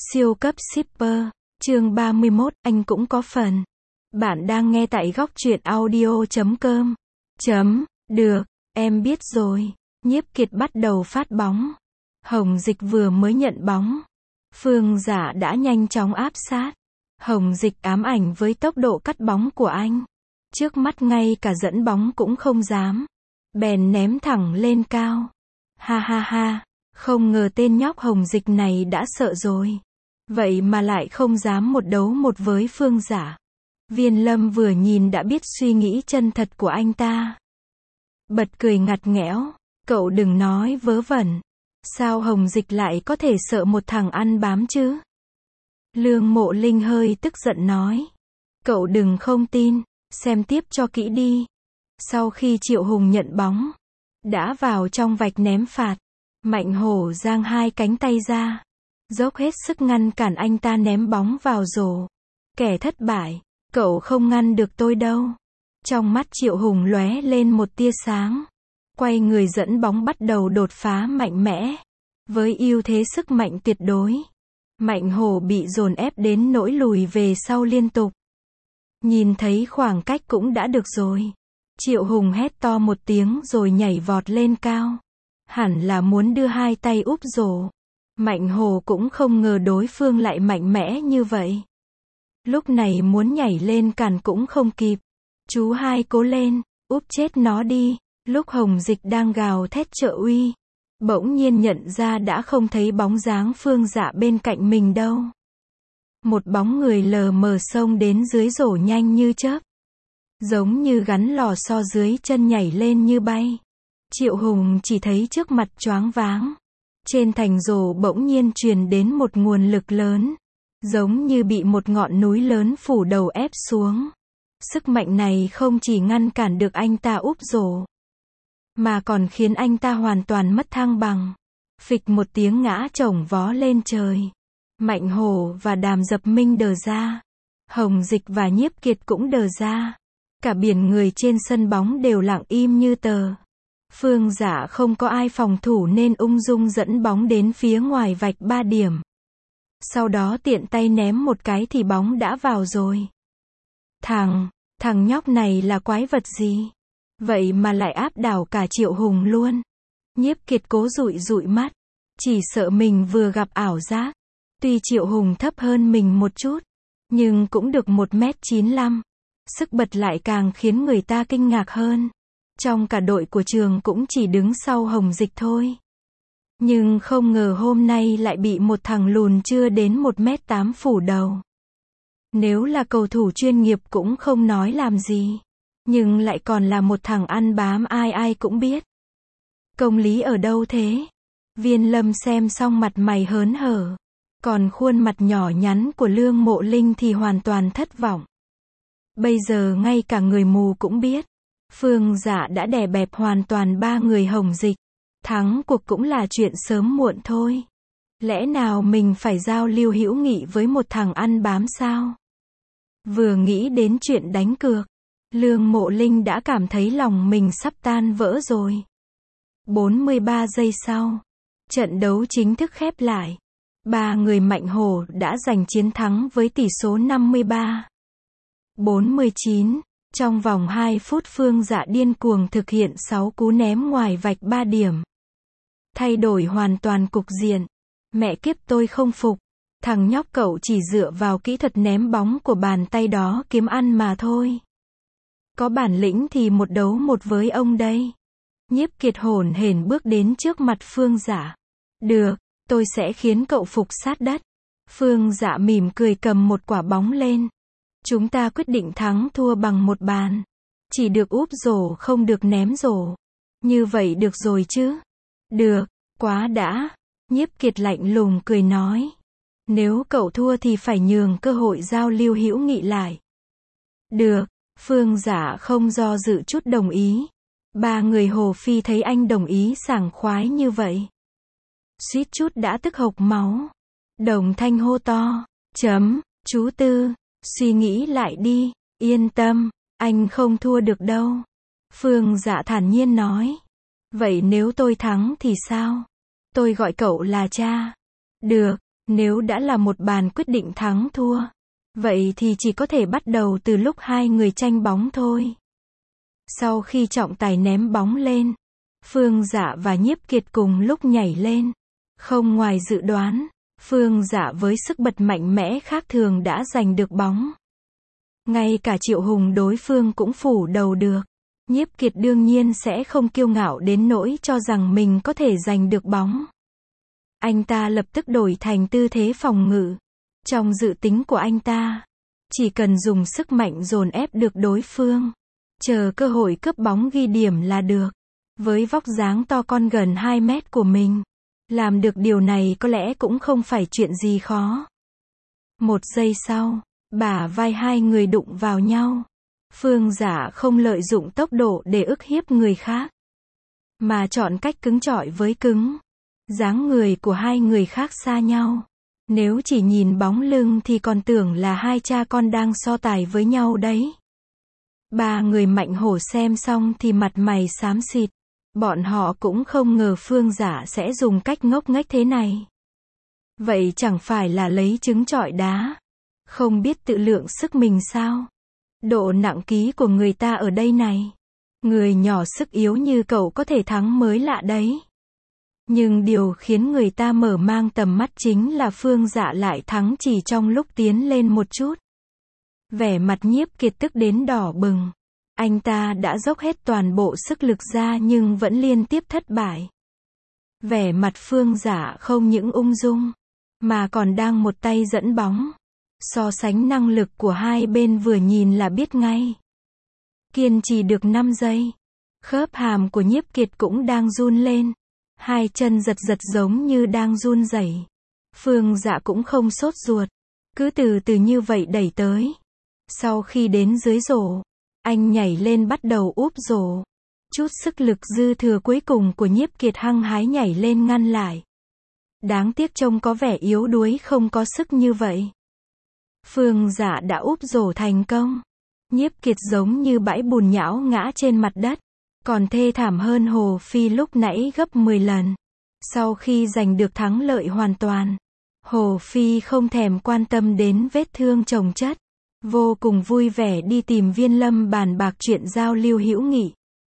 Siêu cấp shipper, chương 31, anh cũng có phần. Bạn đang nghe tại góc truyện audio.com. Được, em biết rồi. Nhiếp Kiệt bắt đầu phát bóng. Hồng Dịch vừa mới nhận bóng. Phương Dạ đã nhanh chóng áp sát. Hồng Dịch ám ảnh với tốc độ cắt bóng của anh. Trước mắt ngay cả dẫn bóng cũng không dám. Bèn ném thẳng lên cao. Ha ha ha, không ngờ tên nhóc Hồng Dịch này đã sợ rồi. Vậy mà lại không dám một đấu một với Phương Dạ. Viên Lâm vừa nhìn đã biết suy nghĩ chân thật của anh ta. Bật cười ngặt nghẽo, cậu đừng nói vớ vẩn. Sao Hồng Dịch lại có thể sợ một thằng ăn bám chứ? Lương Mộ Linh hơi tức giận nói. Cậu đừng không tin, xem tiếp cho kỹ đi. Sau khi Triệu Hùng nhận bóng, đã vào trong vạch ném phạt, Mạnh Hổ giang hai cánh tay ra, dốc hết sức ngăn cản anh ta ném bóng vào rổ. Kẻ thất bại, cậu không ngăn được tôi đâu. Trong mắt Triệu Hùng lóe lên một tia sáng. Quay người dẫn bóng bắt đầu đột phá mạnh mẽ. Với ưu thế sức mạnh tuyệt đối, Mạnh Hổ bị dồn ép đến nỗi lùi về sau liên tục. Nhìn thấy khoảng cách cũng đã được rồi. Triệu Hùng hét to một tiếng rồi nhảy vọt lên cao. Hẳn là muốn đưa hai tay úp rổ. Mạnh Hổ cũng không ngờ đối phương lại mạnh mẽ như vậy. Lúc này muốn nhảy lên cản cũng không kịp. Chú hai cố lên, úp chết nó đi. Lúc Hồng Dịch đang gào thét trợ uy, bỗng nhiên nhận ra đã không thấy bóng dáng Phương Dạ bên cạnh mình đâu. Một bóng người lờ mờ xông đến dưới rổ nhanh như chớp. Giống như gắn lò xo dưới chân nhảy lên như bay. Triệu Hùng chỉ thấy trước mặt choáng váng. Trên thành rổ bỗng nhiên truyền đến một nguồn lực lớn. Giống như bị một ngọn núi lớn phủ đầu ép xuống. Sức mạnh này không chỉ ngăn cản được anh ta úp rổ, mà còn khiến anh ta hoàn toàn mất thăng bằng. Phịch một tiếng ngã chổng vó lên trời. Mạnh Hổ và Đàm Dập Minh đờ ra. Hồng Dịch và Nhiếp Kiệt cũng đờ ra. Cả biển người trên sân bóng đều lặng im như tờ. Phương Dạ không có ai phòng thủ nên ung dung dẫn bóng đến phía ngoài vạch 3 điểm. Sau đó tiện tay ném một cái thì bóng đã vào rồi. Thằng nhóc này là quái vật gì? Vậy mà lại áp đảo cả Triệu Hùng luôn. Nhiếp Kiệt cố dụi mắt. Chỉ sợ mình vừa gặp ảo giác. Tuy Triệu Hùng thấp hơn mình một chút, nhưng cũng được 1m95. Sức bật lại càng khiến người ta kinh ngạc hơn. Trong cả đội của trường cũng chỉ đứng sau Hồng Dịch thôi. Nhưng không ngờ hôm nay lại bị một thằng lùn chưa đến 1m8 phủ đầu. Nếu là cầu thủ chuyên nghiệp cũng không nói làm gì. Nhưng lại còn là một thằng ăn bám ai cũng biết. Công lý ở đâu thế? Viên Lâm xem xong mặt mày hớn hở. Còn khuôn mặt nhỏ nhắn của Lương Mộ Linh thì hoàn toàn thất vọng. Bây giờ ngay cả người mù cũng biết. Phương Dạ đã đè bẹp hoàn toàn 3 người Hồng Dịch. Thắng cuộc cũng là chuyện sớm muộn thôi. Lẽ nào mình phải giao lưu hữu nghị với một thằng ăn bám sao? Vừa nghĩ đến chuyện đánh cược, Lương Mộ Linh đã cảm thấy lòng mình sắp tan vỡ rồi. 43 giây sau, trận đấu chính thức khép lại. 3 người Mạnh Hổ đã giành chiến thắng với tỷ số 53-49. Trong vòng 2 phút Phương Dạ điên cuồng thực hiện 6 cú ném ngoài vạch 3 điểm. Thay đổi hoàn toàn cục diện. Mẹ kiếp tôi không phục. Thằng nhóc cậu chỉ dựa vào kỹ thuật ném bóng của bàn tay đó kiếm ăn mà thôi. Có bản lĩnh thì một đấu một với ông đây. Nhiếp Kiệt hổn hển bước đến trước mặt Phương Dạ. Được, tôi sẽ khiến cậu phục sát đất. Phương Dạ mỉm cười cầm một quả bóng lên. Chúng ta quyết định thắng thua bằng một bàn. Chỉ được úp rổ không được ném rổ. Như vậy được rồi chứ? Được, quá đã. Nhiếp Kiệt lạnh lùng cười nói. Nếu cậu thua thì phải nhường cơ hội giao lưu hữu nghị lại. Được, Phương Dạ không do dự chút đồng ý. 3 người Hồ Phi thấy anh đồng ý sảng khoái như vậy, suýt chút đã tức hộc máu. Đồng Thanh hô to. Chú Tư, suy nghĩ lại đi, yên tâm, anh không thua được đâu. Phương Dạ thản nhiên nói. Vậy nếu tôi thắng thì sao? Tôi gọi cậu là cha. Được, Nếu đã là một bàn quyết định thắng thua, vậy thì chỉ có thể bắt đầu từ lúc hai người tranh bóng thôi. Sau khi trọng tài ném bóng lên, Phương Dạ và Nhiếp Kiệt cùng lúc nhảy lên. Không ngoài dự đoán, Phương Dạ với sức bật mạnh mẽ khác thường đã giành được bóng. Ngay cả Triệu Hùng đối phương cũng phủ đầu được. Nhiếp Kiệt đương nhiên sẽ không kiêu ngạo đến nỗi cho rằng mình có thể giành được bóng. Anh ta lập tức đổi thành tư thế phòng ngự. Trong dự tính của anh ta, chỉ cần dùng sức mạnh dồn ép được đối phương, chờ cơ hội cướp bóng ghi điểm là được. Với vóc dáng to con gần 2 mét của mình, làm được điều này có lẽ cũng không phải chuyện gì khó. Một giây sau, bả vai hai người đụng vào nhau. Phương Dạ không lợi dụng tốc độ để ức hiếp người khác, mà chọn cách cứng chọi với cứng. Dáng người của hai người khác xa nhau. Nếu chỉ nhìn bóng lưng thì còn tưởng là hai cha con đang so tài với nhau đấy. Ba người Mạnh Hổ xem xong thì mặt mày xám xịt. Bọn họ cũng không ngờ Phương Dạ sẽ dùng cách ngốc nghếch thế này. Vậy chẳng phải là lấy trứng trọi đá. Không biết tự lượng sức mình sao? Độ nặng ký của người ta ở đây này. Người nhỏ sức yếu như cậu có thể thắng mới lạ đấy. Nhưng điều khiến người ta mở mang tầm mắt chính là Phương Dạ lại thắng chỉ trong lúc tiến lên một chút. Vẻ mặt Nhiếp Kiệt tức đến đỏ bừng. Anh ta đã dốc hết toàn bộ sức lực ra nhưng vẫn liên tiếp thất bại. Vẻ mặt Phương Dạ không những ung dung, mà còn đang một tay dẫn bóng. So sánh năng lực của hai bên vừa nhìn là biết ngay. Kiên trì được 5 giây. Khớp hàm của Nhiếp Kiệt cũng đang run lên. Hai chân giật giật giống như đang run rẩy. Phương Dạ cũng không sốt ruột. Cứ từ từ như vậy đẩy tới. Sau khi đến dưới rổ, anh nhảy lên bắt đầu úp rổ. Chút sức lực dư thừa cuối cùng của Nhiếp Kiệt hăng hái nhảy lên ngăn lại. Đáng tiếc trông có vẻ yếu đuối không có sức như vậy. Phương Dạ đã úp rổ thành công. Nhiếp Kiệt giống như bãi bùn nhão ngã trên mặt đất. Còn thê thảm hơn Hồ Phi lúc nãy gấp 10 lần. Sau khi giành được thắng lợi hoàn toàn, Hồ Phi không thèm quan tâm đến vết thương chồng chất. Vô cùng vui vẻ đi tìm Viên Lâm bàn bạc chuyện giao lưu hữu nghị.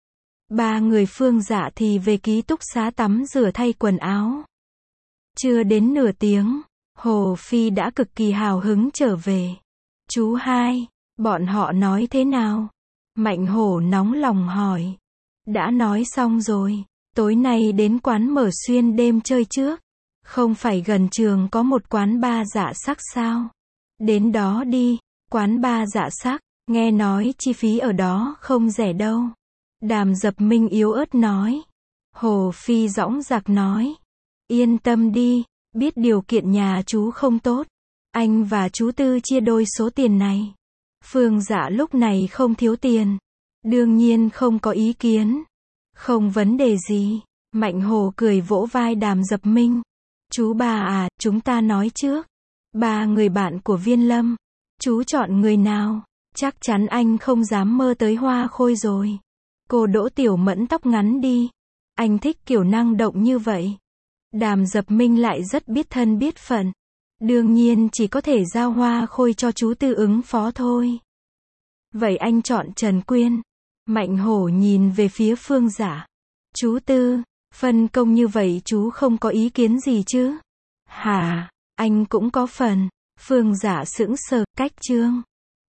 Ba người Phương Dạ thì về ký túc xá tắm rửa thay quần áo. Chưa đến nửa tiếng, Hồ Phi đã cực kỳ hào hứng trở về. Chú hai, bọn họ nói thế nào? Mạnh Hổ nóng lòng hỏi. Đã nói xong rồi, tối nay đến quán Mở Xuyên đêm chơi trước. Không phải gần trường có một quán bar dạ sắc sao? Đến đó đi, quán bar dạ sắc, nghe nói chi phí ở đó không rẻ đâu. Đàm Dập Minh yếu ớt nói. Hồ Phi dõng dạc nói. Yên tâm đi, biết điều kiện nhà chú không tốt. Anh và chú Tư chia đôi số tiền này. Phương Dạ lúc này không thiếu tiền. Đương nhiên không có ý kiến. Không vấn đề gì. Mạnh Hồ cười vỗ vai Đàm Dập Minh. Chú ba à, chúng ta nói trước. Ba người bạn của Viên Lâm. Chú chọn người nào? Chắc chắn anh không dám mơ tới Hoa Khôi rồi. Cô Đỗ Tiểu Mẫn tóc ngắn đi. Anh thích kiểu năng động như vậy. Đàm Dập Minh lại rất biết thân biết phận. Đương nhiên chỉ có thể giao Hoa Khôi cho chú Tư ứng phó thôi. Vậy anh chọn Trần Quyên. Mạnh Hổ nhìn về phía Phương Dạ. Chú Tư, phân công như vậy chú không có ý kiến gì chứ? Hả, anh cũng có phần. Phương Dạ sững sờ, cách chương.